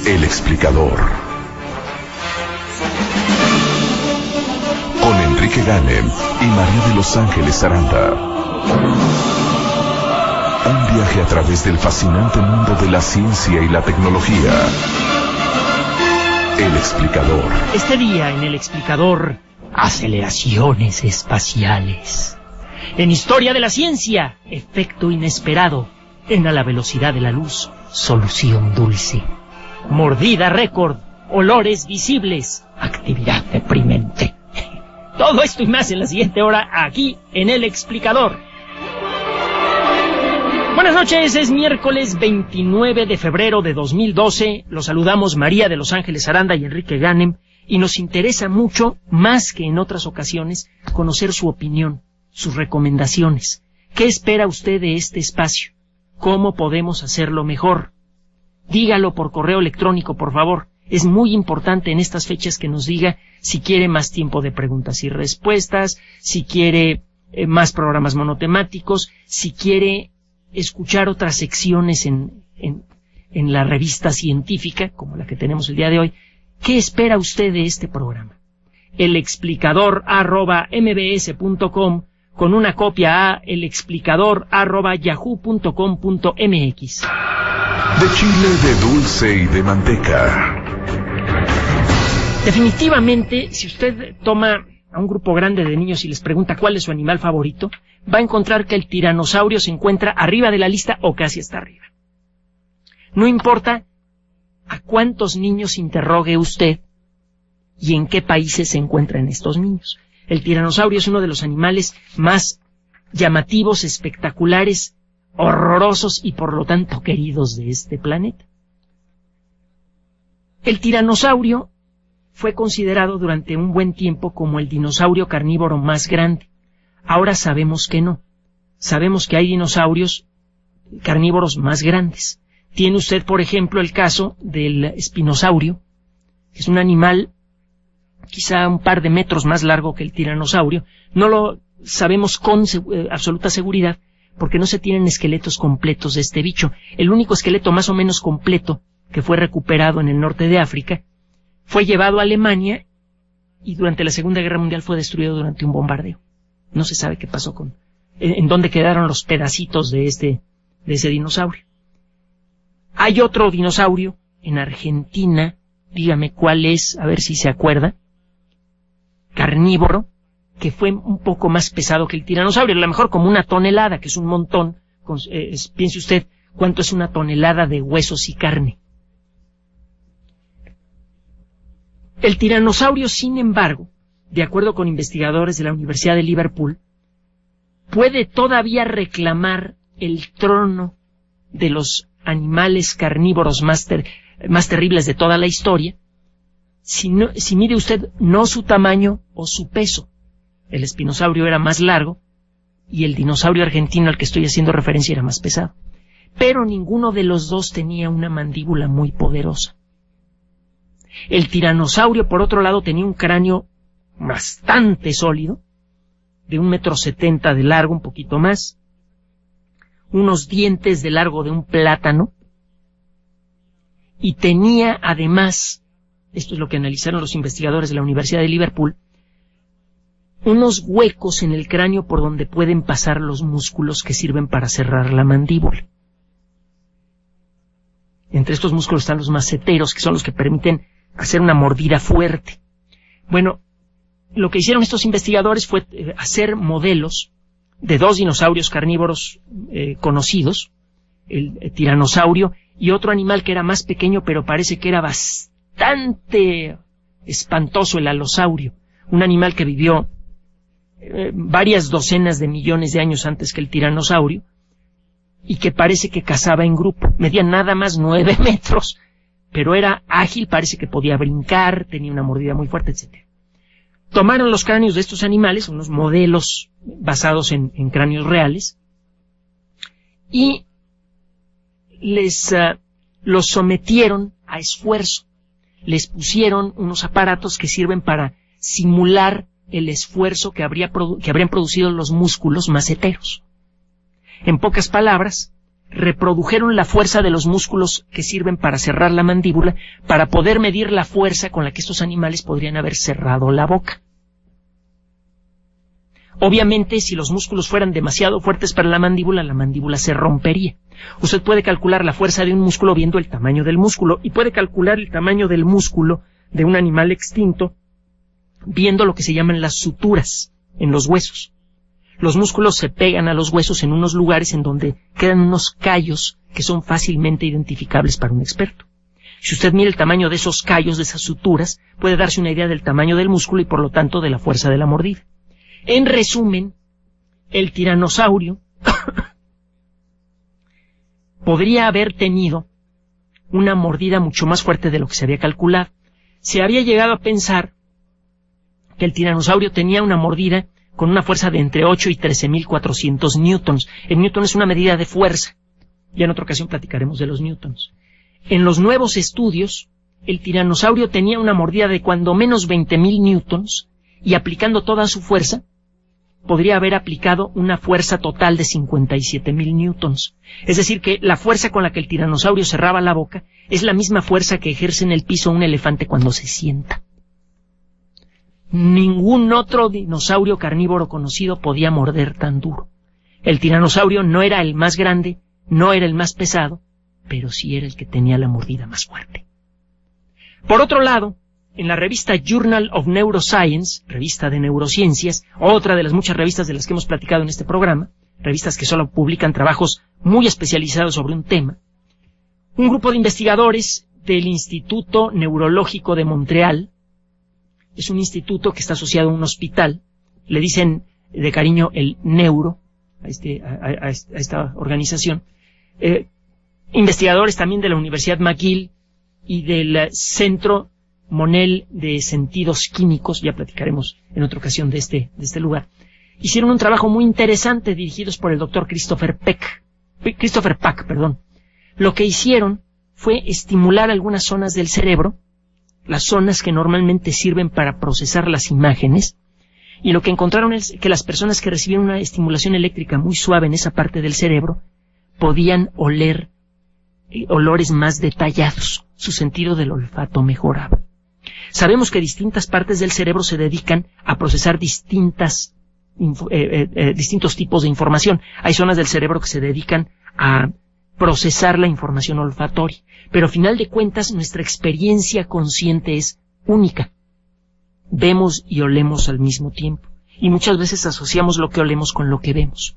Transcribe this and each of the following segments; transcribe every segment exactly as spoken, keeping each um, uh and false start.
El explicador. Con Enrique Ganem y María de Los Ángeles Aranda. Un viaje a través del fascinante mundo de la ciencia y la tecnología. El explicador. Este día en El explicador, aceleraciones espaciales. En historia de la ciencia, efecto inesperado. En A la velocidad de la luz, solución dulce. Mordida récord, olores visibles, actividad deprimente. Todo esto y más en la siguiente hora, aquí en El explicador. Buenas noches, es miércoles veintinueve de febrero de dos mil doce. Los saludamos María de Los Ángeles Aranda y Enrique Ganem, y nos interesa mucho, más que en otras ocasiones, conocer su opinión, sus recomendaciones. ¿Qué espera usted de este espacio? ¿Cómo podemos hacerlo mejor? Dígalo por correo electrónico, por favor. Es muy importante en estas fechas que nos diga si quiere más tiempo de preguntas y respuestas, si quiere eh, más programas monotemáticos, si quiere escuchar otras secciones en, en, en la revista científica, como la que tenemos el día de hoy. ¿Qué espera usted de este programa? El explicador arroba mbs punto com, con una copia a el explicador arroba yahoo punto com punto mx. De chile, de dulce y de manteca. Definitivamente, si usted toma a un grupo grande de niños y les pregunta cuál es su animal favorito, va a encontrar que el tiranosaurio se encuentra arriba de la lista o casi está arriba. No importa a cuántos niños interrogue usted y en qué países se encuentran estos niños. El tiranosaurio es uno de los animales más llamativos, espectaculares, horrorosos y por lo tanto queridos de este planeta. El tiranosaurio fue considerado durante un buen tiempo como el dinosaurio carnívoro más grande. Ahora sabemos que no. Sabemos que hay dinosaurios carnívoros más grandes. Tiene usted, por ejemplo, el caso del espinosaurio, que es un animal quizá un par de metros más largo que el tiranosaurio. No lo sabemos con eh, absoluta seguridad porque no se tienen esqueletos completos de este bicho. El único esqueleto más o menos completo que fue recuperado en el norte de África fue llevado a Alemania y durante la Segunda Guerra Mundial fue destruido durante un bombardeo. No se sabe qué pasó con, en, en dónde quedaron los pedacitos de este, de ese dinosaurio. Hay otro dinosaurio en Argentina, dígame cuál es, a ver si se acuerda, carnívoro, que fue un poco más pesado que el tiranosaurio, a lo mejor como una tonelada, que es un montón. Con, eh, piense usted cuánto es una tonelada de huesos y carne. El tiranosaurio, sin embargo, de acuerdo con investigadores de la Universidad de Liverpool, puede todavía reclamar el trono de los animales carnívoros más, ter más terribles de toda la historia, si, no, si mide usted no su tamaño o su peso. El espinosaurio era más largo y el dinosaurio argentino al que estoy haciendo referencia era más pesado. Pero ninguno de los dos tenía una mandíbula muy poderosa. El tiranosaurio, por otro lado, tenía un cráneo bastante sólido, de un metro setenta de largo, un poquito más, unos dientes de largo de un plátano, y tenía además, esto es lo que analizaron los investigadores de la Universidad de Liverpool, unos huecos en el cráneo por donde pueden pasar los músculos que sirven para cerrar la mandíbula. Entre estos músculos están los masseteros, que son los que permiten hacer una mordida fuerte. Bueno, lo que hicieron estos investigadores fue eh, hacer modelos de dos dinosaurios carnívoros eh, conocidos, el, el tiranosaurio y otro animal que era más pequeño, pero parece que era bastante espantoso, el alosaurio, un animal que vivió eh, varias docenas de millones de años antes que el tiranosaurio y que parece que cazaba en grupo. Medía nada más nueve metros, pero era ágil, parece que podía brincar, tenía una mordida muy fuerte, etcétera. Tomaron los cráneos de estos animales, unos modelos basados en, en cráneos reales, y les uh, los sometieron a esfuerzo. Les pusieron unos aparatos que sirven para simular el esfuerzo que, habría produ que habrían producido los músculos masseteros. En pocas palabras, reprodujeron la fuerza de los músculos que sirven para cerrar la mandíbula para poder medir la fuerza con la que estos animales podrían haber cerrado la boca. Obviamente, si los músculos fueran demasiado fuertes para la mandíbula, la mandíbula se rompería. Usted puede calcular la fuerza de un músculo viendo el tamaño del músculo y puede calcular el tamaño del músculo de un animal extinto viendo lo que se llaman las suturas en los huesos. Los músculos se pegan a los huesos en unos lugares en donde quedan unos callos que son fácilmente identificables para un experto. Si usted mira el tamaño de esos callos, de esas suturas, puede darse una idea del tamaño del músculo y por lo tanto de la fuerza de la mordida. En resumen, el tiranosaurio podría haber tenido una mordida mucho más fuerte de lo que se había calculado. Se había llegado a pensar que el tiranosaurio tenía una mordida con una fuerza de entre ocho y trece mil cuatrocientos newtons. El newton es una medida de fuerza. Ya en otra ocasión platicaremos de los newtons. En los nuevos estudios, el tiranosaurio tenía una mordida de cuando menos veinte mil newtons y aplicando toda su fuerza, podría haber aplicado una fuerza total de cincuenta y siete mil newtons. Es decir, que la fuerza con la que el tiranosaurio cerraba la boca es la misma fuerza que ejerce en el piso un elefante cuando se sienta. Ningún otro dinosaurio carnívoro conocido podía morder tan duro. El tiranosaurio no era el más grande, no era el más pesado, pero sí era el que tenía la mordida más fuerte. Por otro lado, en la revista Journal of Neuroscience, revista de neurociencias, otra de las muchas revistas de las que hemos platicado en este programa, revistas que solo publican trabajos muy especializados sobre un tema, un grupo de investigadores del Instituto Neurológico de Montreal, es un instituto que está asociado a un hospital, le dicen de cariño el Neuro, a, este, a, a, a esta organización, eh, investigadores también de la Universidad McGill y del Centro Monell de Sentidos Químicos, ya platicaremos en otra ocasión de este, de este lugar, hicieron un trabajo muy interesante dirigidos por el doctor Christopher Peck, Christopher Pack, perdón. Lo que hicieron fue estimular algunas zonas del cerebro, las zonas que normalmente sirven para procesar las imágenes, y lo que encontraron es que las personas que recibieron una estimulación eléctrica muy suave en esa parte del cerebro podían oler eh, olores más detallados, su sentido del olfato mejoraba. Sabemos que distintas partes del cerebro se dedican a procesar distintas, eh, eh, eh, distintos tipos de información. Hay zonas del cerebro que se dedican a procesar la información olfatoria, pero a final de cuentas nuestra experiencia consciente es única. Vemos y olemos al mismo tiempo, y muchas veces asociamos lo que olemos con lo que vemos.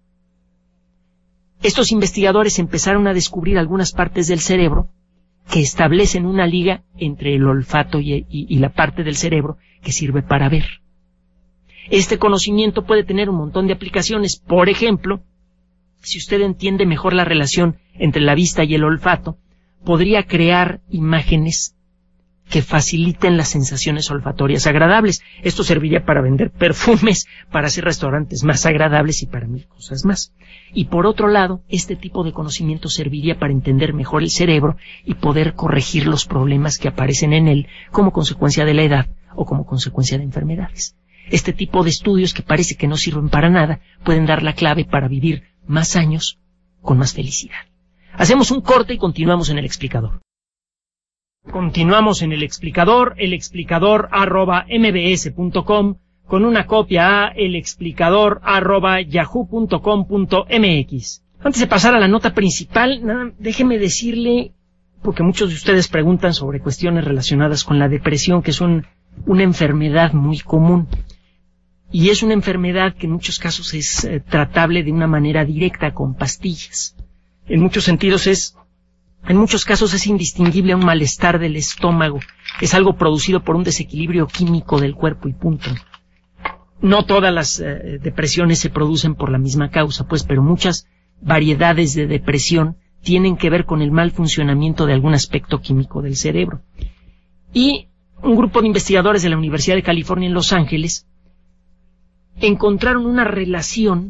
Estos investigadores empezaron a descubrir algunas partes del cerebro que establecen una liga entre el olfato y, y, y la parte del cerebro que sirve para ver. Este conocimiento puede tener un montón de aplicaciones. Por ejemplo, si usted entiende mejor la relación entre la vista y el olfato, podría crear imágenes que faciliten las sensaciones olfatorias agradables. Esto serviría para vender perfumes, para hacer restaurantes más agradables y para mil cosas más. Y por otro lado, este tipo de conocimiento serviría para entender mejor el cerebro y poder corregir los problemas que aparecen en él como consecuencia de la edad o como consecuencia de enfermedades. Este tipo de estudios que parece que no sirven para nada pueden dar la clave para vivir más años con más felicidad. Hacemos un corte y continuamos en el explicador. Continuamos en el explicador, el explicador arroba mbs punto com, con una copia a el explicador arroba yahoo punto com punto mx. Antes de pasar a la nota principal, nada, déjeme decirle, porque muchos de ustedes preguntan sobre cuestiones relacionadas con la depresión, que es un, una enfermedad muy común. Y es una enfermedad que en muchos casos es eh, tratable de una manera directa con pastillas. En muchos sentidos es, en muchos casos es indistinguible a un malestar del estómago. Es algo producido por un desequilibrio químico del cuerpo y punto. No todas las eh, depresiones se producen por la misma causa, pues, pero muchas variedades de depresión tienen que ver con el mal funcionamiento de algún aspecto químico del cerebro. Y un grupo de investigadores de la Universidad de California en Los Ángeles encontraron una relación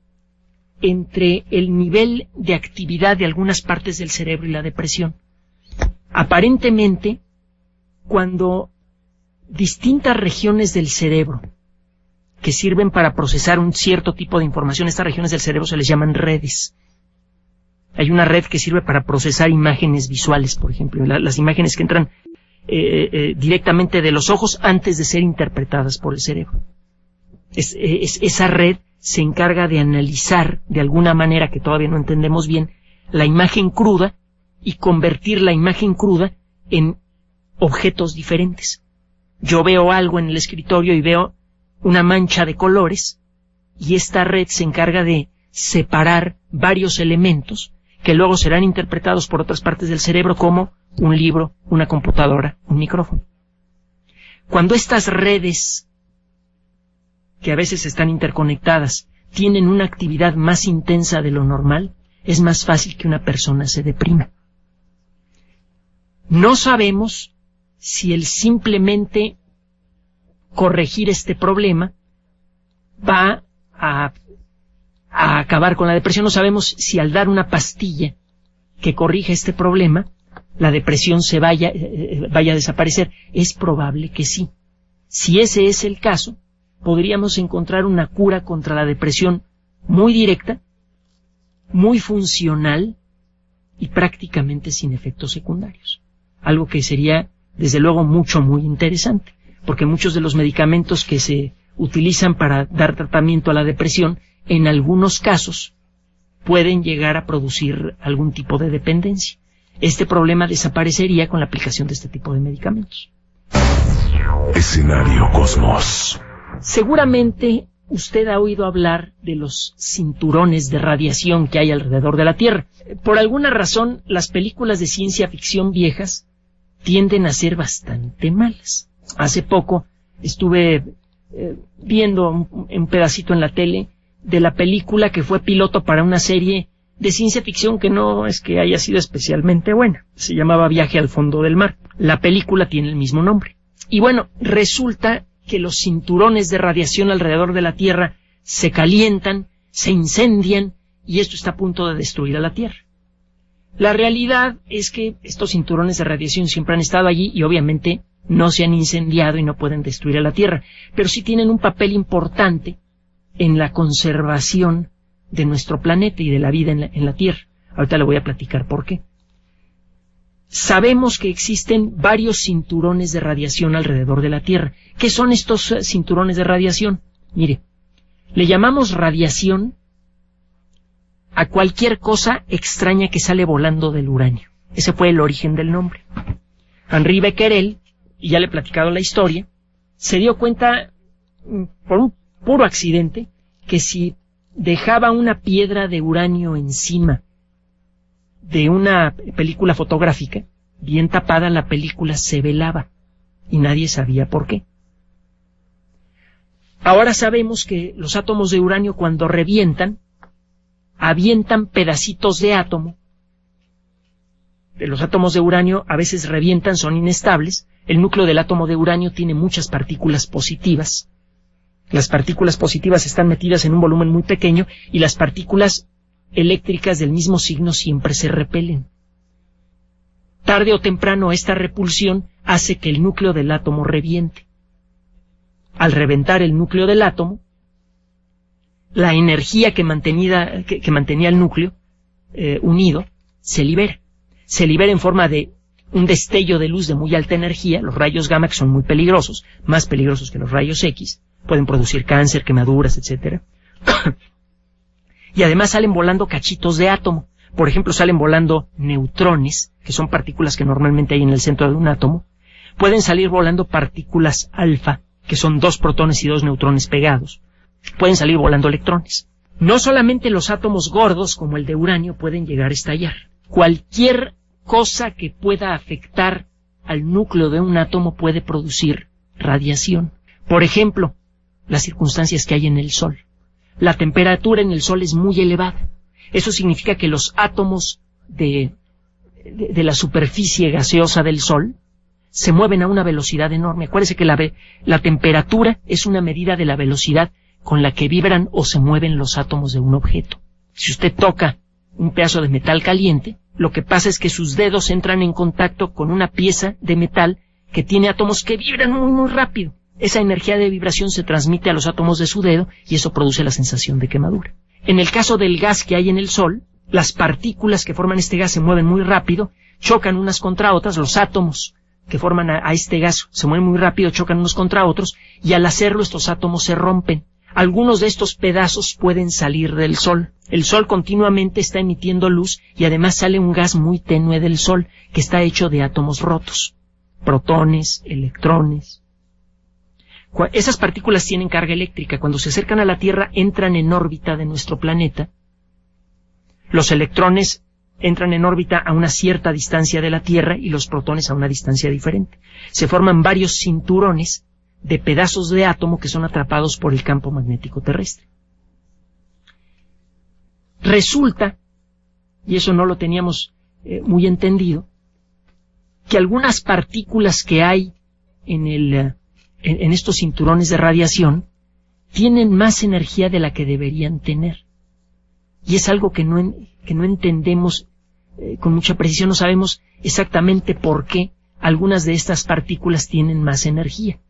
entre el nivel de actividad de algunas partes del cerebro y la depresión. Aparentemente, cuando distintas regiones del cerebro que sirven para procesar un cierto tipo de información, estas regiones del cerebro se les llaman redes. Hay una red que sirve para procesar imágenes visuales, por ejemplo, la, las imágenes que entran eh, eh, directamente de los ojos antes de ser interpretadas por el cerebro. Es, es, esa red se encarga de analizar de alguna manera que todavía no entendemos bien la imagen cruda y convertir la imagen cruda en objetos diferentes. Yo veo algo en el escritorio y veo una mancha de colores y esta red se encarga de separar varios elementos que luego serán interpretados por otras partes del cerebro como un libro, una computadora, un micrófono. Cuando estas redes, que a veces están interconectadas, tienen una actividad más intensa de lo normal, es más fácil que una persona se deprima. No sabemos si el simplemente corregir este problema va a, a acabar con la depresión. No sabemos si al dar una pastilla que corrija este problema, la depresión se vaya, eh, vaya a desaparecer. Es probable que sí. Si ese es el caso, podríamos encontrar una cura contra la depresión muy directa, muy funcional y prácticamente sin efectos secundarios. Algo que sería, desde luego, mucho, muy interesante, porque muchos de los medicamentos que se utilizan para dar tratamiento a la depresión, en algunos casos, pueden llegar a producir algún tipo de dependencia. Este problema desaparecería con la aplicación de este tipo de medicamentos. Escenario Cosmos. Seguramente usted ha oído hablar de los cinturones de radiación que hay alrededor de la Tierra. Por alguna razón, las películas de ciencia ficción viejas tienden a ser bastante malas. Hace poco estuve eh, viendo un, un pedacito en la tele de la película que fue piloto para una serie de ciencia ficción que no es que haya sido especialmente buena. Se llamaba Viaje al fondo del mar. La película tiene el mismo nombre. Y bueno, resulta que los cinturones de radiación alrededor de la Tierra se calientan, se incendian, y esto está a punto de destruir a la Tierra. La realidad es que estos cinturones de radiación siempre han estado allí y obviamente no se han incendiado y no pueden destruir a la Tierra, pero sí tienen un papel importante en la conservación de nuestro planeta y de la vida en la, en la Tierra. Ahorita le voy a platicar por qué. Sabemos que existen varios cinturones de radiación alrededor de la Tierra. ¿Qué son estos uh, cinturones de radiación? Mire, le llamamos radiación a cualquier cosa extraña que sale volando del uranio. Ese fue el origen del nombre. Henri Becquerel, y ya le he platicado la historia, se dio cuenta, por un puro accidente, que si dejaba una piedra de uranio encima de una película fotográfica, bien tapada, la película se velaba y nadie sabía por qué. Ahora sabemos que los átomos de uranio, cuando revientan, avientan pedacitos de átomo. Los átomos de uranio a veces revientan, son inestables. El núcleo del átomo de uranio tiene muchas partículas positivas. Las partículas positivas están metidas en un volumen muy pequeño y las partículas eléctricas del mismo signo siempre se repelen. Tarde o temprano esta repulsión hace que el núcleo del átomo reviente. Al reventar el núcleo del átomo, la energía que mantenía, que, que mantenía el núcleo eh, unido se libera. Se libera en forma de un destello de luz de muy alta energía. Los rayos gamma, que son muy peligrosos, más peligrosos que los rayos X, pueden producir cáncer, quemaduras, etcétera. Y además salen volando cachitos de átomo. Por ejemplo, salen volando neutrones, que son partículas que normalmente hay en el centro de un átomo. Pueden salir volando partículas alfa, que son dos protones y dos neutrones pegados. Pueden salir volando electrones. No solamente los átomos gordos, como el de uranio, pueden llegar a estallar. Cualquier cosa que pueda afectar al núcleo de un átomo puede producir radiación. Por ejemplo, las circunstancias que hay en el Sol. La temperatura en el Sol es muy elevada. Eso significa que los átomos de, de, de la superficie gaseosa del Sol se mueven a una velocidad enorme. Acuérdese que la, la temperatura es una medida de la velocidad con la que vibran o se mueven los átomos de un objeto. Si usted toca un pedazo de metal caliente, lo que pasa es que sus dedos entran en contacto con una pieza de metal que tiene átomos que vibran muy, muy rápido. Esa energía de vibración se transmite a los átomos de su dedo y eso produce la sensación de quemadura. En el caso del gas que hay en el Sol, las partículas que forman este gas se mueven muy rápido, chocan unas contra otras, los átomos que forman a, a este gas se mueven muy rápido, chocan unos contra otros, y al hacerlo estos átomos se rompen. Algunos de estos pedazos pueden salir del Sol. El Sol continuamente está emitiendo luz y además sale un gas muy tenue del Sol que está hecho de átomos rotos, protones, electrones. Esas partículas tienen carga eléctrica. Cuando se acercan a la Tierra entran en órbita de nuestro planeta. Los electrones entran en órbita a una cierta distancia de la Tierra y los protones a una distancia diferente. Se forman varios cinturones de pedazos de átomo que son atrapados por el campo magnético terrestre. Resulta, y eso no lo teníamos eh, muy entendido, que algunas partículas que hay en, el, en, en estos cinturones de radiación tienen más energía de la que deberían tener. Y es algo que no, que no entendemos eh, con mucha precisión, no sabemos exactamente por qué algunas de estas partículas tienen más energía.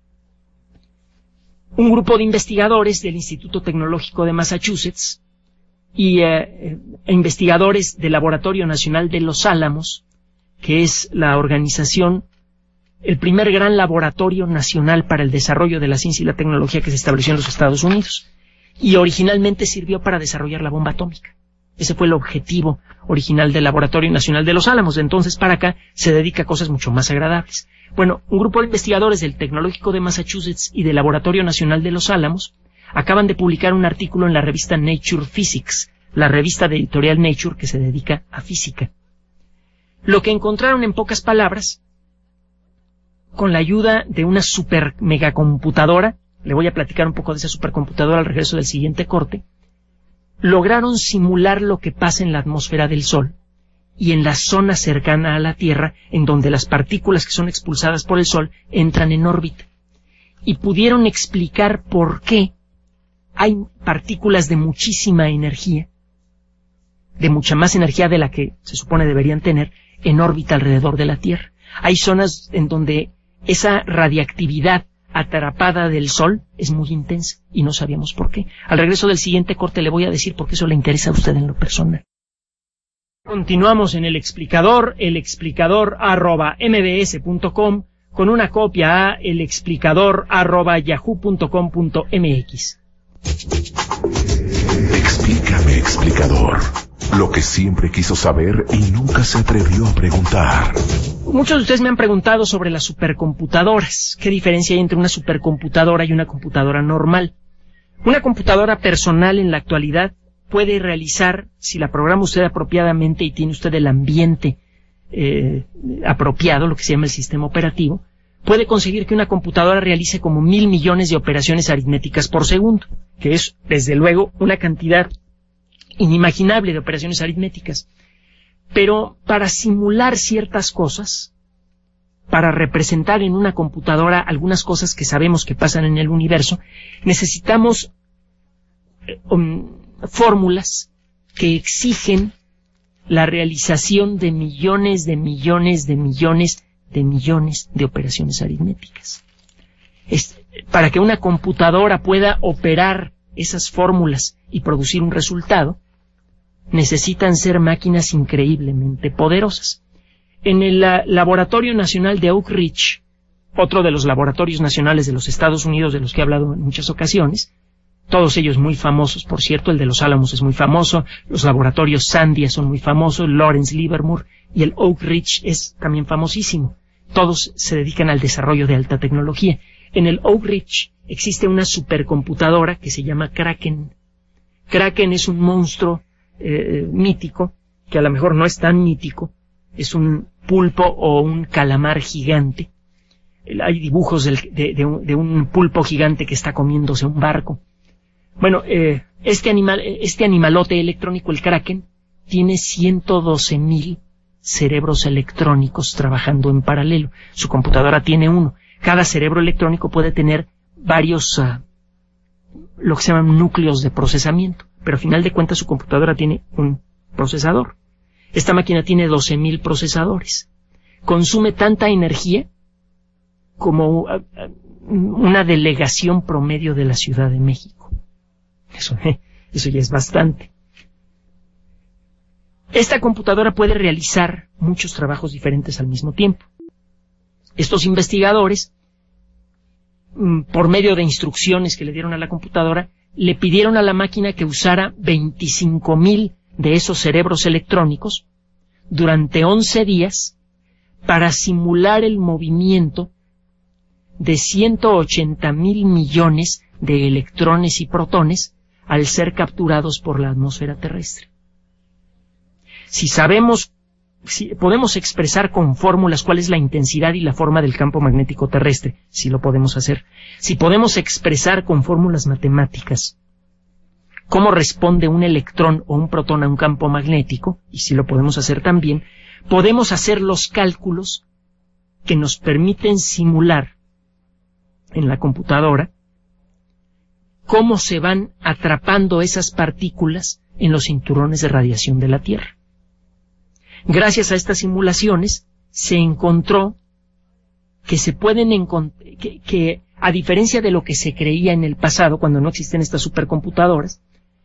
Un grupo de investigadores del Instituto Tecnológico de Massachusetts y eh, investigadores del Laboratorio Nacional de Los Álamos, que es la organización, el primer gran laboratorio nacional para el desarrollo de la ciencia y la tecnología que se estableció en los Estados Unidos, y originalmente sirvió para desarrollar la bomba atómica. Ese fue el objetivo original del Laboratorio Nacional de Los Álamos. De entonces para acá se dedica a cosas mucho más agradables. Bueno, un grupo de investigadores del Tecnológico de Massachusetts y del Laboratorio Nacional de Los Álamos acaban de publicar un artículo en la revista Nature Physics, la revista de editorial Nature que se dedica a física. Lo que encontraron, en pocas palabras, con la ayuda de una super megacomputadora, le voy a platicar un poco de esa supercomputadora al regreso del siguiente corte, lograron simular lo que pasa en la atmósfera del Sol y en la zona cercana a la Tierra, en donde las partículas que son expulsadas por el Sol entran en órbita. Y pudieron explicar por qué hay partículas de muchísima energía, de mucha más energía de la que se supone deberían tener, en órbita alrededor de la Tierra. Hay zonas en donde esa radiactividad atrapada del Sol es muy intensa y no sabíamos por qué. Al regreso del siguiente corte le voy a decir por qué eso le interesa a usted en lo personal. Continuamos en el explicador, el explicador arroba mbs punto com, con una copia a el explicador arroba yahoo punto com punto mx. Explícame, explicador, lo que siempre quiso saber y nunca se atrevió a preguntar. Muchos de ustedes me han preguntado sobre las supercomputadoras. ¿Qué diferencia hay entre una supercomputadora y una computadora normal? Una computadora personal en la actualidad puede realizar, si la programa usted apropiadamente y tiene usted el ambiente eh, apropiado, lo que se llama el sistema operativo, puede conseguir que una computadora realice como mil millones de operaciones aritméticas por segundo, que es, desde luego, una cantidad inimaginable de operaciones aritméticas. Pero para simular ciertas cosas, para representar en una computadora algunas cosas que sabemos que pasan en el universo, necesitamos um, fórmulas que exigen la realización de millones de millones de millones de millones de operaciones aritméticas. Es, para que una computadora pueda operar esas fórmulas y producir un resultado, necesitan ser máquinas increíblemente poderosas. En el uh, Laboratorio Nacional de Oak Ridge, otro de los laboratorios nacionales de los Estados Unidos de los que he hablado en muchas ocasiones, todos ellos muy famosos, por cierto, el de los Álamos es muy famoso, los laboratorios Sandia son muy famosos, Lawrence Livermore, y el Oak Ridge es también famosísimo. Todos se dedican al desarrollo de alta tecnología. En el Oak Ridge existe una supercomputadora que se llama Kraken. Kraken es un monstruo Eh, mítico, que a lo mejor no es tan mítico, es un pulpo o un calamar gigante. Hay dibujos del, de, de, un, de un pulpo gigante que está comiéndose un barco. Bueno, eh, este animal, este animalote electrónico, el Kraken, tiene ciento doce mil cerebros electrónicos trabajando en paralelo. Su computadora tiene uno. Cada cerebro electrónico puede tener varios, uh, lo que se llaman núcleos de procesamiento, pero al final de cuentas su computadora tiene un procesador. Esta máquina tiene doce mil procesadores. Consume tanta energía como una delegación promedio de la Ciudad de México. Eso, eso ya es bastante. Esta computadora puede realizar muchos trabajos diferentes al mismo tiempo. Estos investigadores, por medio de instrucciones que le dieron a la computadora, le pidieron a la máquina que usara veinticinco mil de esos cerebros electrónicos durante once días para simular el movimiento de ciento ochenta mil millones de electrones y protones al ser capturados por la atmósfera terrestre. Si sabemos, si podemos expresar con fórmulas cuál es la intensidad y la forma del campo magnético terrestre, si lo podemos hacer. Si podemos expresar con fórmulas matemáticas cómo responde un electrón o un protón a un campo magnético, y si lo podemos hacer también, podemos hacer los cálculos que nos permiten simular en la computadora cómo se van atrapando esas partículas en los cinturones de radiación de la Tierra. Gracias a estas simulaciones se encontró que se pueden encontrar, que, que a diferencia de lo que se creía en el pasado cuando no existen estas supercomputadoras,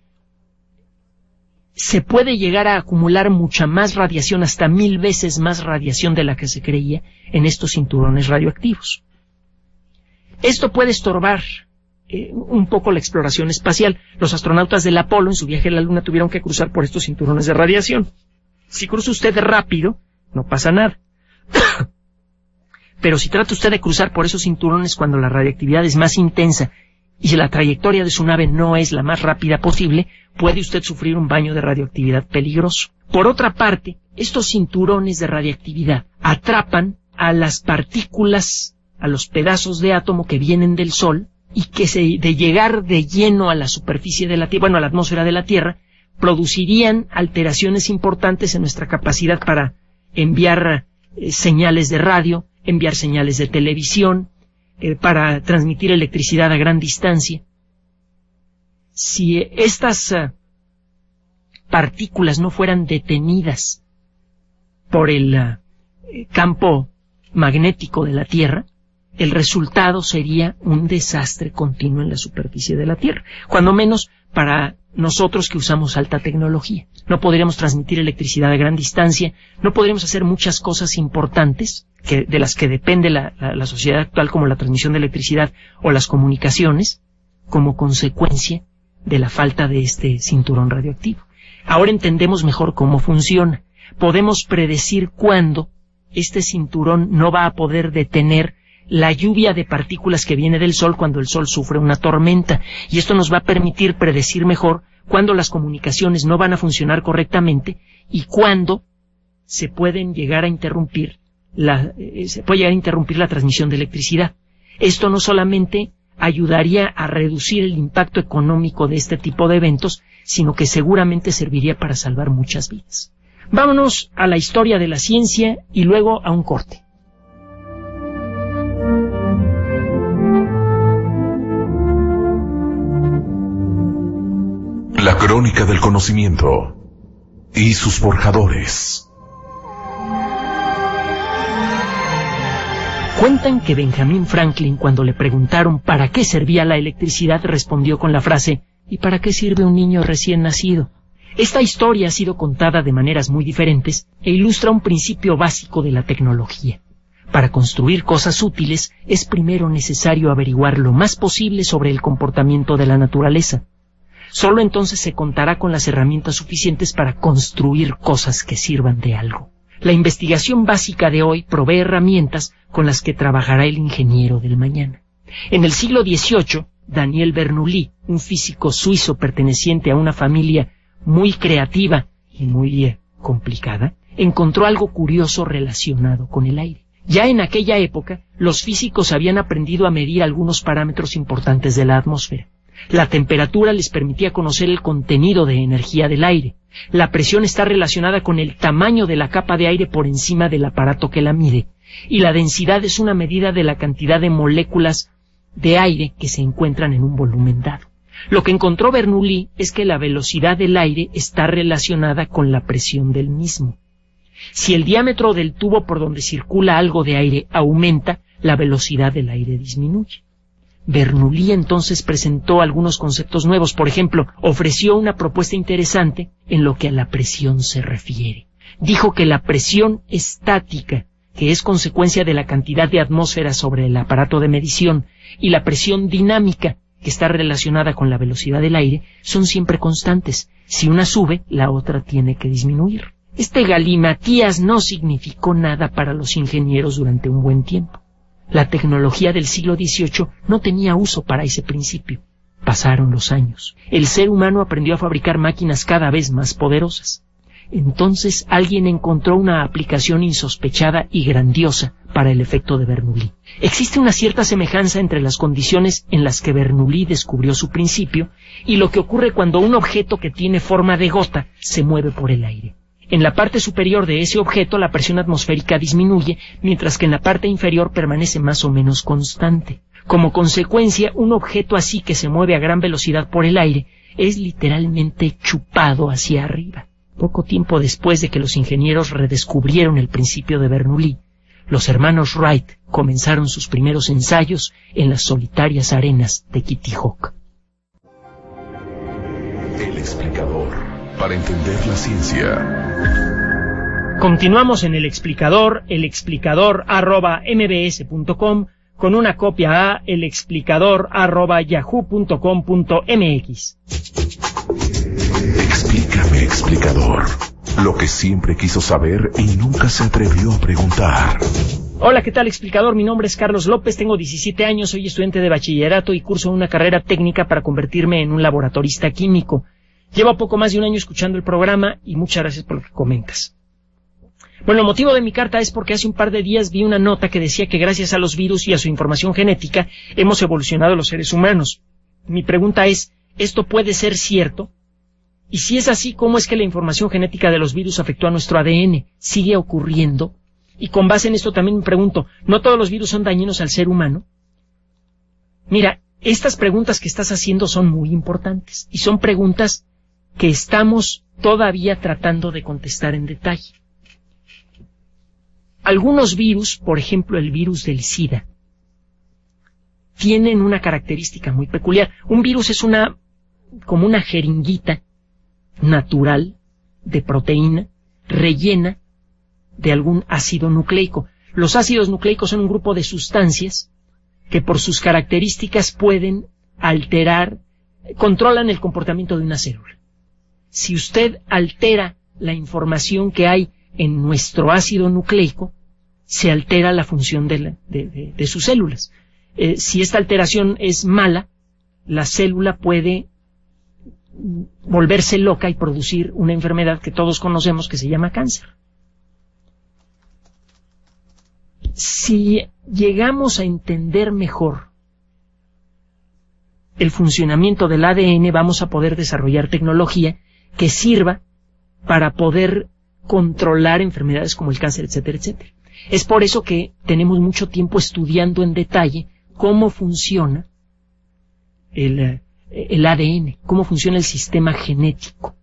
se puede llegar a acumular mucha más radiación, hasta mil veces más radiación de la que se creía en estos cinturones radioactivos. Esto puede estorbar eh, un poco la exploración espacial. Los astronautas del Apolo en su viaje a la Luna tuvieron que cruzar por estos cinturones de radiación. Si cruza usted rápido, no pasa nada. Pero si trata usted de cruzar por esos cinturones cuando la radiactividad es más intensa y si la trayectoria de su nave no es la más rápida posible, puede usted sufrir un baño de radioactividad peligroso. Por otra parte, estos cinturones de radiactividad atrapan a las partículas, a los pedazos de átomo que vienen del Sol y que se, de llegar de lleno a la superficie de la Tierra, bueno, a la atmósfera de la Tierra, producirían alteraciones importantes en nuestra capacidad para enviar eh, señales de radio, enviar señales de televisión, eh, para transmitir electricidad a gran distancia. Si eh, estas eh, partículas no fueran detenidas por el eh, campo magnético de la Tierra, el resultado sería un desastre continuo en la superficie de la Tierra, cuando menos para nosotros que usamos alta tecnología. No podríamos transmitir electricidad a gran distancia, no podríamos hacer muchas cosas importantes que, de las que depende la, la, la sociedad actual, como la transmisión de electricidad o las comunicaciones, como consecuencia de la falta de este cinturón radioactivo. Ahora entendemos mejor cómo funciona. Podemos predecir cuándo este cinturón no va a poder detener la lluvia de partículas que viene del Sol cuando el Sol sufre una tormenta, y esto nos va a permitir predecir mejor cuándo las comunicaciones no van a funcionar correctamente y cuándo se pueden llegar a interrumpir la, eh, se puede llegar a interrumpir la transmisión de electricidad. Esto no solamente ayudaría a reducir el impacto económico de este tipo de eventos, sino que seguramente serviría para salvar muchas vidas. Vámonos a la historia de la ciencia y luego a un corte. La crónica del conocimiento y sus forjadores. Cuentan que Benjamin Franklin, cuando le preguntaron para qué servía la electricidad, respondió con la frase: ¿y para qué sirve un niño recién nacido? Esta historia ha sido contada de maneras muy diferentes e ilustra un principio básico de la tecnología. Para construir cosas útiles es primero necesario averiguar lo más posible sobre el comportamiento de la naturaleza. Solo entonces se contará con las herramientas suficientes para construir cosas que sirvan de algo. La investigación básica de hoy provee herramientas con las que trabajará el ingeniero del mañana. En el siglo dieciocho, Daniel Bernoulli, un físico suizo perteneciente a una familia muy creativa y muy eh, complicada, encontró algo curioso relacionado con el aire. Ya en aquella época, los físicos habían aprendido a medir algunos parámetros importantes de la atmósfera. La temperatura les permitía conocer el contenido de energía del aire. La presión está relacionada con el tamaño de la capa de aire por encima del aparato que la mide. Y la densidad es una medida de la cantidad de moléculas de aire que se encuentran en un volumen dado. Lo que encontró Bernoulli es que la velocidad del aire está relacionada con la presión del mismo. Si el diámetro del tubo por donde circula algo de aire aumenta, la velocidad del aire disminuye. Bernoulli entonces presentó algunos conceptos nuevos. Por ejemplo, ofreció una propuesta interesante en lo que a la presión se refiere. Dijo que la presión estática, que es consecuencia de la cantidad de atmósfera sobre el aparato de medición, y la presión dinámica, que está relacionada con la velocidad del aire, son siempre constantes. Si una sube, la otra tiene que disminuir. Este galimatías no significó nada para los ingenieros durante un buen tiempo. La tecnología del siglo dieciocho no tenía uso para ese principio. Pasaron los años. El ser humano aprendió a fabricar máquinas cada vez más poderosas. Entonces alguien encontró una aplicación insospechada y grandiosa para el efecto de Bernoulli. Existe una cierta semejanza entre las condiciones en las que Bernoulli descubrió su principio y lo que ocurre cuando un objeto que tiene forma de gota se mueve por el aire. En la parte superior de ese objeto la presión atmosférica disminuye, mientras que en la parte inferior permanece más o menos constante. Como consecuencia, un objeto así que se mueve a gran velocidad por el aire es literalmente chupado hacia arriba. Poco tiempo después de que los ingenieros redescubrieron el principio de Bernoulli, los hermanos Wright comenzaron sus primeros ensayos en las solitarias arenas de Kitty Hawk. El explicador, para entender la ciencia. Continuamos en El Explicador, elexplicador arroba mbs punto com, con una copia a elexplicador arroba yahoo punto com punto mx. Explícame, explicador, lo que siempre quiso saber y nunca se atrevió a preguntar. Hola, ¿qué tal, explicador? Mi nombre es Carlos López, tengo diecisiete años, soy estudiante de bachillerato y curso una carrera técnica para convertirme en un laboratorista químico. Llevo poco más de un año escuchando el programa y muchas gracias por lo que comentas. Bueno, el motivo de mi carta es porque hace un par de días vi una nota que decía que gracias a los virus y a su información genética hemos evolucionado los seres humanos. Mi pregunta es, ¿esto puede ser cierto? Y si es así, ¿cómo es que la información genética de los virus afectó a nuestro A D N? ¿Sigue ocurriendo? Y con base en esto también me pregunto, ¿no todos los virus son dañinos al ser humano? Mira, estas preguntas que estás haciendo son muy importantes y son preguntas que estamos todavía tratando de contestar en detalle. Algunos virus, por ejemplo el virus del SIDA, tienen una característica muy peculiar. Un virus es una, como una jeringuita natural de proteína rellena de algún ácido nucleico. Los ácidos nucleicos son un grupo de sustancias que por sus características pueden alterar, controlan el comportamiento de una célula. Si usted altera la información que hay en nuestro ácido nucleico, se altera la función de, la, de, de, de sus células. Eh, si esta alteración es mala, la célula puede volverse loca y producir una enfermedad que todos conocemos que se llama cáncer. Si llegamos a entender mejor el funcionamiento del A D N, vamos a poder desarrollar tecnología que sirva para poder controlar enfermedades como el cáncer, etcétera, etcétera. Es por eso que tenemos mucho tiempo estudiando en detalle cómo funciona el, el A D N, cómo funciona el sistema genético.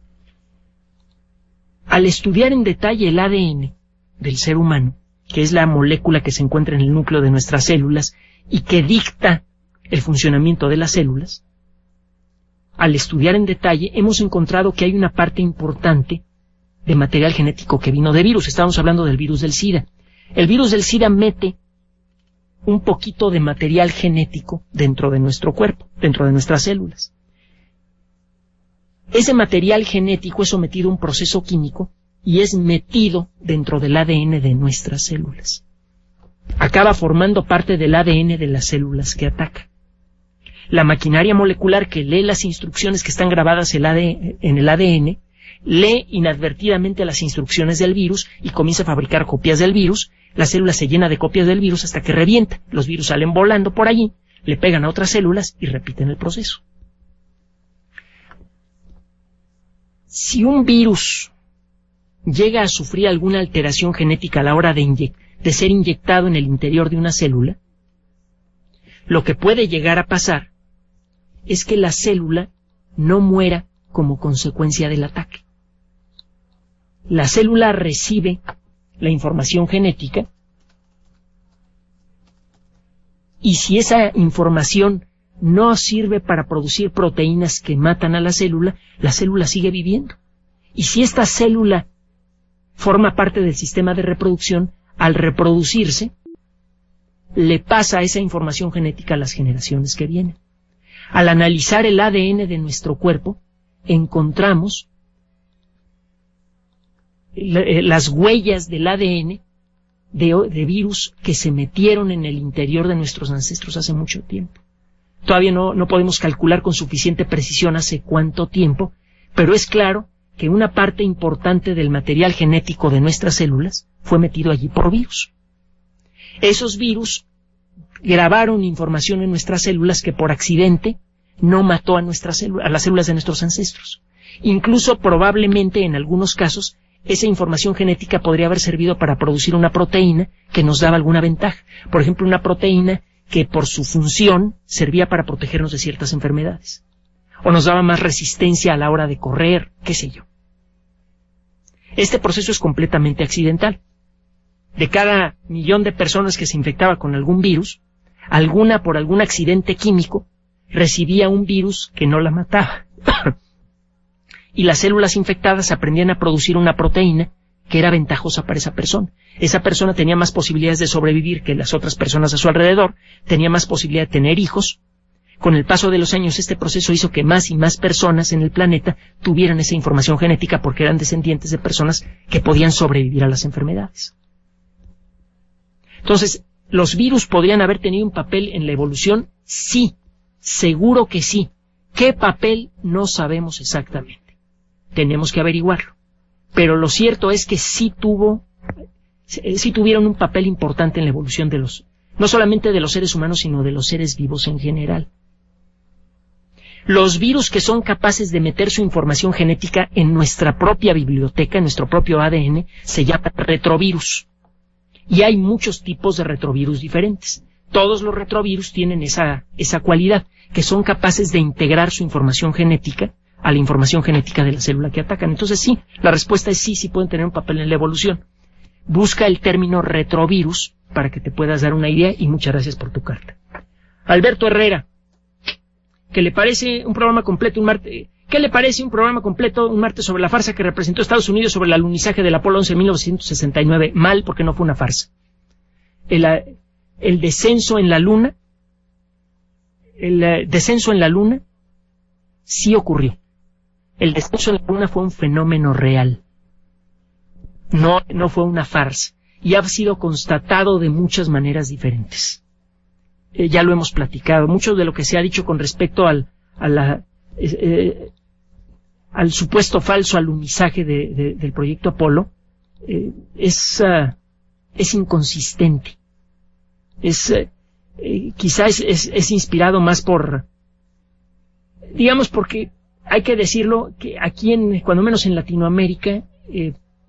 Al estudiar en detalle el A D N del ser humano, que es la molécula que se encuentra en el núcleo de nuestras células y que dicta el funcionamiento de las células, al estudiar en detalle hemos encontrado que hay una parte importante de material genético que vino de virus. Estábamos hablando del virus del SIDA. El virus del SIDA mete un poquito de material genético dentro de nuestro cuerpo, dentro de nuestras células. Ese material genético es sometido a un proceso químico y es metido dentro del A D N de nuestras células. Acaba formando parte del A D N de las células que ataca. La maquinaria molecular que lee las instrucciones que están grabadas en el A D N, lee inadvertidamente las instrucciones del virus y comienza a fabricar copias del virus. La célula se llena de copias del virus hasta que revienta. Los virus salen volando por allí, le pegan a otras células y repiten el proceso. Si un virus llega a sufrir alguna alteración genética a la hora de, de ser inyectado en el interior de una célula, lo que puede llegar a pasar es que la célula no muera como consecuencia del ataque. La célula recibe la información genética Y si esa información no sirve para producir proteínas que matan a la célula, la célula sigue viviendo. Y si esta célula forma parte del sistema de reproducción, al reproducirse, le pasa esa información genética a las generaciones que vienen. Al analizar el A D N de nuestro cuerpo, encontramos las huellas del A D N de, de virus que se metieron en el interior de nuestros ancestros hace mucho tiempo. Todavía no, no podemos calcular con suficiente precisión hace cuánto tiempo, pero es claro que una parte importante del material genético de nuestras células fue metido allí por virus. Esos virus grabaron información en nuestras células que por accidente no mató a, nuestras células, a las células de nuestros ancestros. Incluso probablemente en algunos casos esa información genética podría haber servido para producir una proteína que nos daba alguna ventaja. Por ejemplo, una proteína que por su función servía para protegernos de ciertas enfermedades. O nos daba más resistencia a la hora de correr, qué sé yo. Este proceso es completamente accidental. De cada millón de personas que se infectaba con algún virus, alguna por algún accidente químico recibía un virus que no la mataba. Y las células infectadas aprendían a producir una proteína que era ventajosa para esa persona. Esa persona tenía más posibilidades de sobrevivir que las otras personas a su alrededor, tenía más posibilidad de tener hijos. Con el paso de los años, este proceso hizo que más y más personas en el planeta tuvieran esa información genética porque eran descendientes de personas que podían sobrevivir a las enfermedades. Entonces, ¿los virus podrían haber tenido un papel en la evolución? Sí, seguro que sí. ¿Qué papel? No sabemos exactamente. Tenemos que averiguarlo. Pero lo cierto es que sí tuvo, sí tuvieron un papel importante en la evolución de los, no solamente de los seres humanos, sino de los seres vivos en general. Los virus que son capaces de meter su información genética en nuestra propia biblioteca, en nuestro propio A D N, se llaman retrovirus. Y hay muchos tipos de retrovirus diferentes. Todos los retrovirus tienen esa, esa cualidad, que son capaces de integrar su información genética a la información genética de la célula que atacan. Entonces sí, la respuesta es sí, sí pueden tener un papel en la evolución. Busca el término retrovirus para que te puedas dar una idea y muchas gracias por tu carta. Alberto Herrera, ¿qué le parece un programa completo un martes? ¿Qué le parece un programa completo un martes sobre la farsa que representó Estados Unidos sobre el alunizaje del Apolo once en mil novecientos sesenta y nueve? Mal, porque no fue una farsa. El, el descenso en la Luna, el uh, descenso en la Luna sí ocurrió. El descenso en la Luna fue un fenómeno real. No, no fue una farsa. Y ha sido constatado de muchas maneras diferentes. Eh, ya lo hemos platicado. Mucho de lo que se ha dicho con respecto al, a la, eh, eh, al supuesto falso alunizaje de, de, del proyecto Apolo eh, es, uh, es inconsistente. Es, eh, eh, quizá es, es, es inspirado más por, digamos, porque hay que decirlo que aquí, en, cuando menos en Latinoamérica, eh,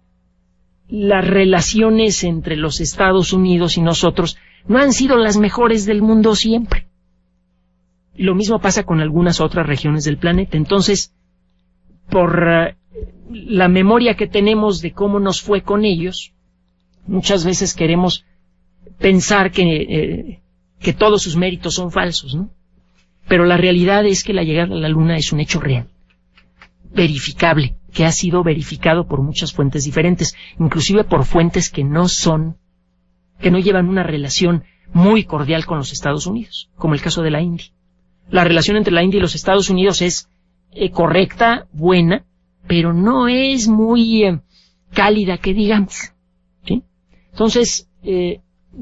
las relaciones entre los Estados Unidos y nosotros no han sido las mejores del mundo siempre. Lo mismo pasa con algunas otras regiones del planeta. Entonces, por uh, la memoria que tenemos de cómo nos fue con ellos, muchas veces queremos pensar que, eh, que todos sus méritos son falsos, ¿no? Pero la realidad es que la llegada a la Luna es un hecho real, verificable, que ha sido verificado por muchas fuentes diferentes, inclusive por fuentes que no son, que no llevan una relación muy cordial con los Estados Unidos, como el caso de la India. La relación entre la India y los Estados Unidos es eh, correcta, buena, pero no es muy eh, cálida, que digamos, ¿sí? Entonces, eh,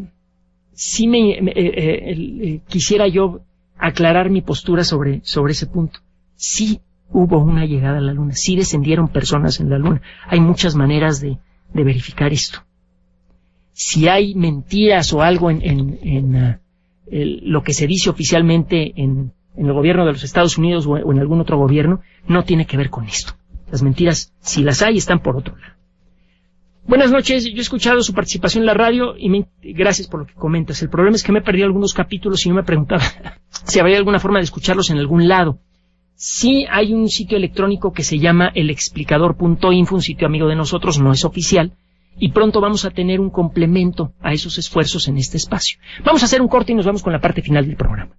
sí me, me eh, eh, eh, quisiera yo aclarar mi postura sobre, sobre ese punto. Sí hubo una llegada a la Luna, sí descendieron personas en la Luna. Hay muchas maneras de, de verificar esto. Si hay mentiras o algo en, en, en uh, el, lo que se dice oficialmente en, en el gobierno de los Estados Unidos o, o en algún otro gobierno, no tiene que ver con esto. Las mentiras, si las hay, están por otro lado. Buenas noches, yo he escuchado su participación en la radio y me, gracias por lo que comentas. El problema es que me he perdido algunos capítulos y yo me preguntaba si habría alguna forma de escucharlos en algún lado. Sí hay un sitio electrónico que se llama el explicador punto info, un sitio amigo de nosotros, no es oficial, y pronto vamos a tener un complemento a esos esfuerzos en este espacio. Vamos a hacer un corte y nos vamos con la parte final del programa.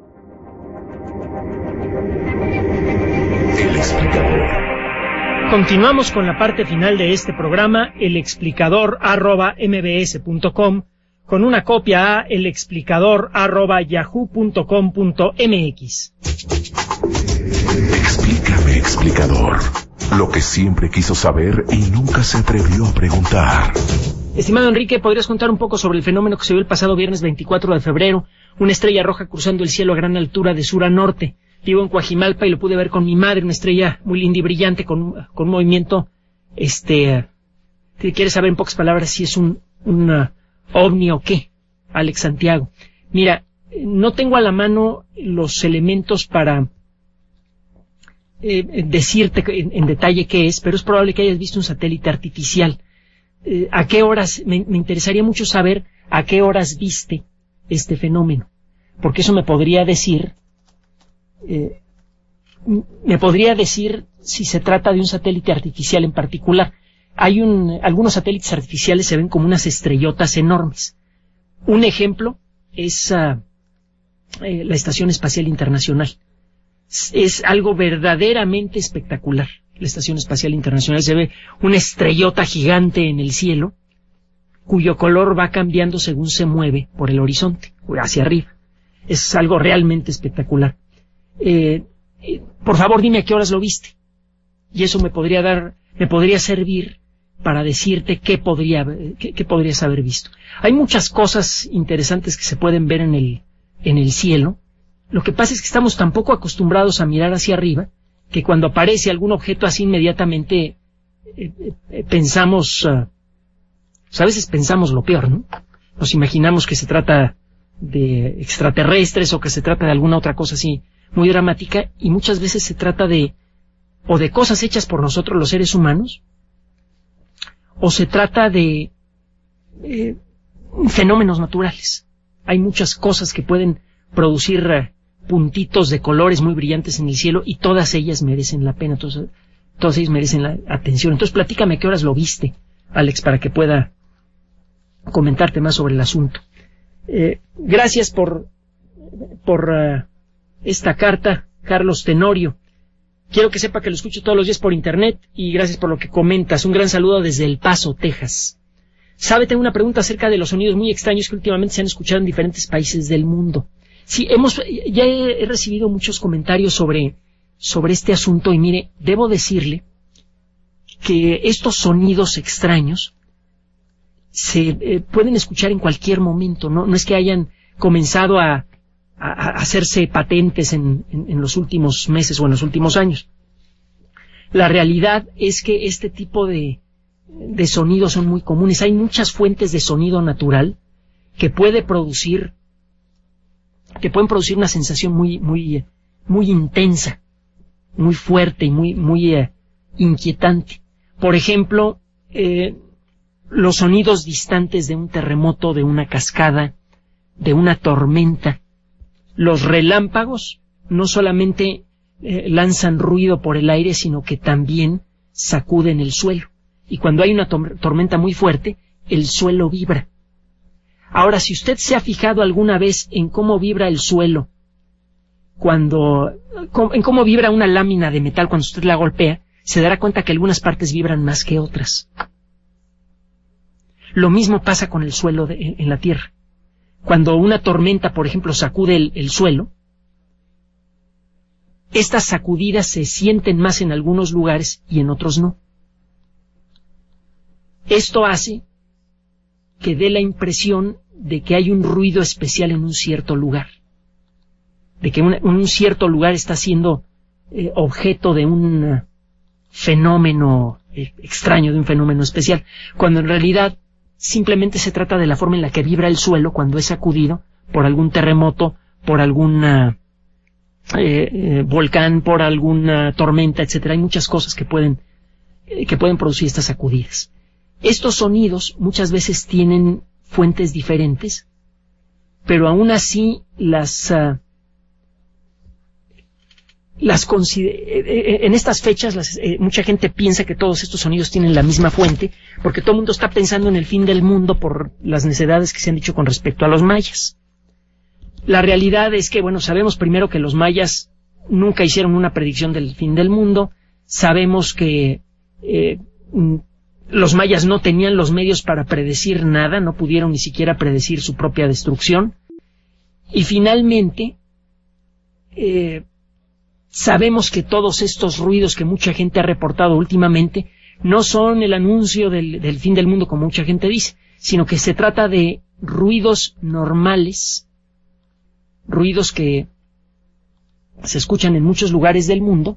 El explicador. Continuamos con la parte final de este programa, el explicador arroba mbs punto com, con una copia a el explicador arroba yahoo punto com punto mx. Explícame, explicador. Lo que siempre quiso saber y nunca se atrevió a preguntar. Estimado Enrique, ¿podrías contar un poco sobre el fenómeno que se vio el pasado viernes veinticuatro de febrero? Una estrella roja cruzando el cielo a gran altura de sur a norte. Vivo en Coajimalpa y lo pude ver con mi madre, una estrella muy linda y brillante con, con un movimiento, este, ¿quieres saber en pocas palabras si es un, un uh, ovni o qué? Alex Santiago. Mira, no tengo a la mano los elementos para eh, decirte en, en detalle qué es, pero es probable que hayas visto un satélite artificial. Eh, ¿A qué horas? Me, me interesaría mucho saber a qué horas viste este fenómeno, porque eso me podría decir Eh, me podría decir si se trata de un satélite artificial en particular. Hay un, algunos satélites artificiales se ven como unas estrellotas enormes. Un ejemplo es uh, eh, la Estación Espacial Internacional. Es, es algo verdaderamente espectacular. La Estación Espacial Internacional se ve una estrellota gigante en el cielo, cuyo color va cambiando según se mueve por el horizonte, hacia arriba. Es algo realmente espectacular. Eh, eh, por favor dime a qué horas lo viste, y eso me podría dar, me podría servir para decirte qué podría, qué, qué podrías haber visto. Hay muchas cosas interesantes que se pueden ver en el, en el cielo. Lo que pasa es que estamos tan poco acostumbrados a mirar hacia arriba que cuando aparece algún objeto así inmediatamente eh, eh, pensamos, uh, pues a veces pensamos lo peor, ¿no? Nos imaginamos que se trata de extraterrestres o que se trata de alguna otra cosa así muy dramática, y muchas veces se trata de o de cosas hechas por nosotros los seres humanos, o se trata de eh, fenómenos naturales. Hay muchas cosas que pueden producir uh, puntitos de colores muy brillantes en el cielo, y todas ellas merecen la pena, todas, todas ellas merecen la atención. Entonces platícame a qué horas lo viste, Alex, para que pueda comentarte más sobre el asunto. Eh, gracias por por uh, esta carta, Carlos Tenorio. Quiero que sepa que lo escucho todos los días por internet, y gracias por lo que comentas. Un gran saludo desde El Paso, Texas. Sabe, tengo una pregunta acerca de los sonidos muy extraños que últimamente se han escuchado en diferentes países del mundo. Sí, hemos, ya he, he recibido muchos comentarios sobre, sobre este asunto, y mire, debo decirle que estos sonidos extraños se eh, pueden escuchar en cualquier momento, ¿no? No es que hayan comenzado a a hacerse patentes en, en, en los últimos meses o en los últimos años. La realidad es que este tipo de, de sonidos son muy comunes. Hay muchas fuentes de sonido natural que puede producir, que pueden producir una sensación muy, muy, muy intensa, muy fuerte y muy, muy eh, inquietante. Por ejemplo, eh, los sonidos distantes de un terremoto, de una cascada, de una tormenta. Los relámpagos no solamente eh, lanzan ruido por el aire, sino que también sacuden el suelo. Y cuando hay una to- tormenta muy fuerte, el suelo vibra. Ahora, si usted se ha fijado alguna vez en cómo vibra el suelo, cuando, en cómo vibra una lámina de metal cuando usted la golpea, se dará cuenta que algunas partes vibran más que otras. Lo mismo pasa con el suelo de, en la tierra. Cuando una tormenta, por ejemplo, sacude el, el suelo, estas sacudidas se sienten más en algunos lugares y en otros no. Esto hace que dé la impresión de que hay un ruido especial en un cierto lugar, de que un, un cierto lugar está siendo eh, objeto de un uh, fenómeno eh, extraño, de un fenómeno especial, cuando en realidad simplemente se trata de la forma en la que vibra el suelo cuando es sacudido por algún terremoto, por algún eh, eh, volcán, por alguna tormenta, etcétera. Hay muchas cosas que pueden eh, que pueden producir estas sacudidas. Estos sonidos muchas veces tienen fuentes diferentes, pero aún así las uh, las en estas fechas las, eh, mucha gente piensa que todos estos sonidos tienen la misma fuente, porque todo el mundo está pensando en el fin del mundo por las necedades que se han dicho con respecto a los mayas. La realidad es que, bueno, sabemos primero que los mayas nunca hicieron una predicción del fin del mundo. Sabemos que eh, los mayas no tenían los medios para predecir nada, no pudieron ni siquiera predecir su propia destrucción. Y finalmente, eh, sabemos que todos estos ruidos que mucha gente ha reportado últimamente no son el anuncio del, del fin del mundo, como mucha gente dice, sino que se trata de ruidos normales, ruidos que se escuchan en muchos lugares del mundo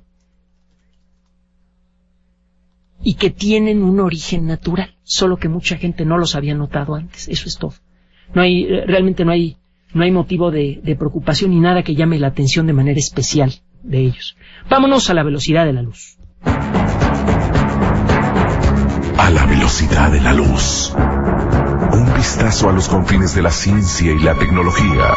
y que tienen un origen natural, solo que mucha gente no los había notado antes. Eso es todo. No hay, realmente no hay, no hay motivo de, de preocupación ni nada que llame la atención de manera especial de ellos. Vámonos a la velocidad de la luz. A la velocidad de la luz. Un vistazo a los confines de la ciencia y la tecnología.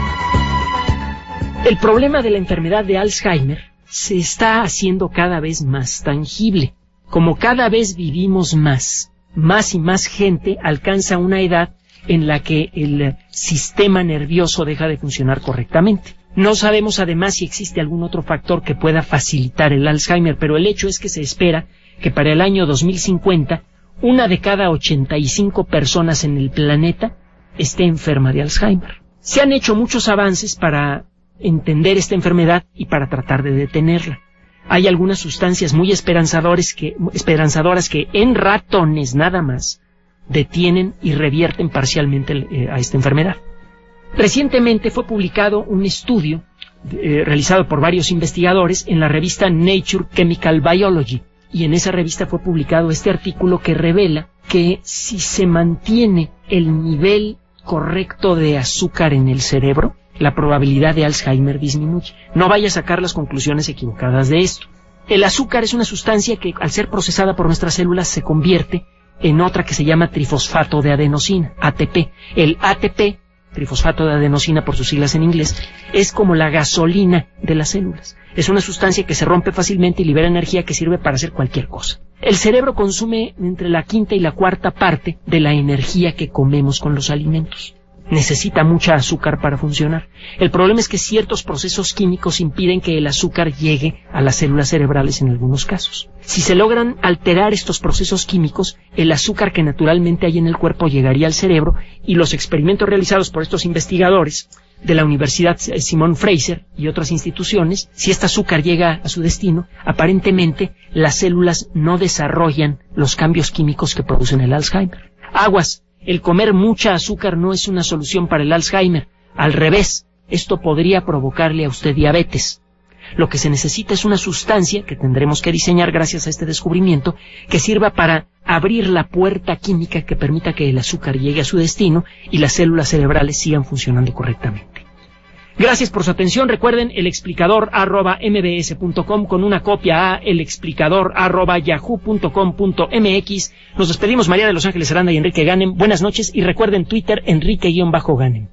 El problema de la enfermedad de Alzheimer se está haciendo cada vez más tangible. Como cada vez vivimos más, más y más gente alcanza una edad en la que el sistema nervioso deja de funcionar correctamente. No sabemos además si existe algún otro factor que pueda facilitar el Alzheimer, pero el hecho es que se espera que para el año dos mil cincuenta una de cada ochenta y cinco personas en el planeta esté enferma de Alzheimer. Se han hecho muchos avances para entender esta enfermedad y para tratar de detenerla. Hay algunas sustancias muy esperanzadoras que, esperanzadoras que en ratones nada más detienen y revierten parcialmente eh, a esta enfermedad. Recientemente fue publicado un estudio eh, realizado por varios investigadores en la revista Nature Chemical Biology, y en esa revista fue publicado este artículo que revela que si se mantiene el nivel correcto de azúcar en el cerebro, la probabilidad de Alzheimer disminuye. No vaya a sacar las conclusiones equivocadas de esto. El azúcar es una sustancia que, al ser procesada por nuestras células, se convierte en otra que se llama trifosfato de adenosina, A T P. El A T P, trifosfato de adenosina por sus siglas en inglés, es como la gasolina de las células. Es una sustancia que se rompe fácilmente y libera energía que sirve para hacer cualquier cosa. El cerebro consume entre la quinta y la cuarta parte de la energía que comemos con los alimentos. Necesita mucha azúcar para funcionar. El problema es que ciertos procesos químicos impiden que el azúcar llegue a las células cerebrales en algunos casos. Si se logran alterar estos procesos químicos, el azúcar que naturalmente hay en el cuerpo llegaría al cerebro, y los experimentos realizados por estos investigadores de la Universidad Simon Fraser y otras instituciones, si este azúcar llega a su destino, aparentemente las células no desarrollan los cambios químicos que producen el Alzheimer. Aguas. El comer mucha azúcar no es una solución para el Alzheimer. Al revés, esto podría provocarle a usted diabetes. Lo que se necesita es una sustancia que tendremos que diseñar gracias a este descubrimiento, que sirva para abrir la puerta química que permita que el azúcar llegue a su destino y las células cerebrales sigan funcionando correctamente. Gracias por su atención. Recuerden el explicador arroba mbs punto com con una copia a el explicador arroba yahoo punto com punto mx. Nos despedimos, María de Los Ángeles Aranda y Enrique Ganem. Buenas noches, y recuerden Twitter Enrique-Ganem.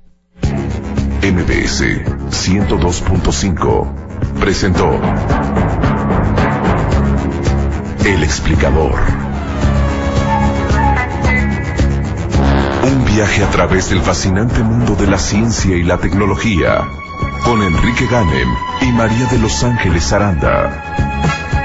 M B S ciento dos punto cinco presentó El Explicador. Un viaje a través del fascinante mundo de la ciencia y la tecnología, con Enrique Ganem y María de Los Ángeles Aranda.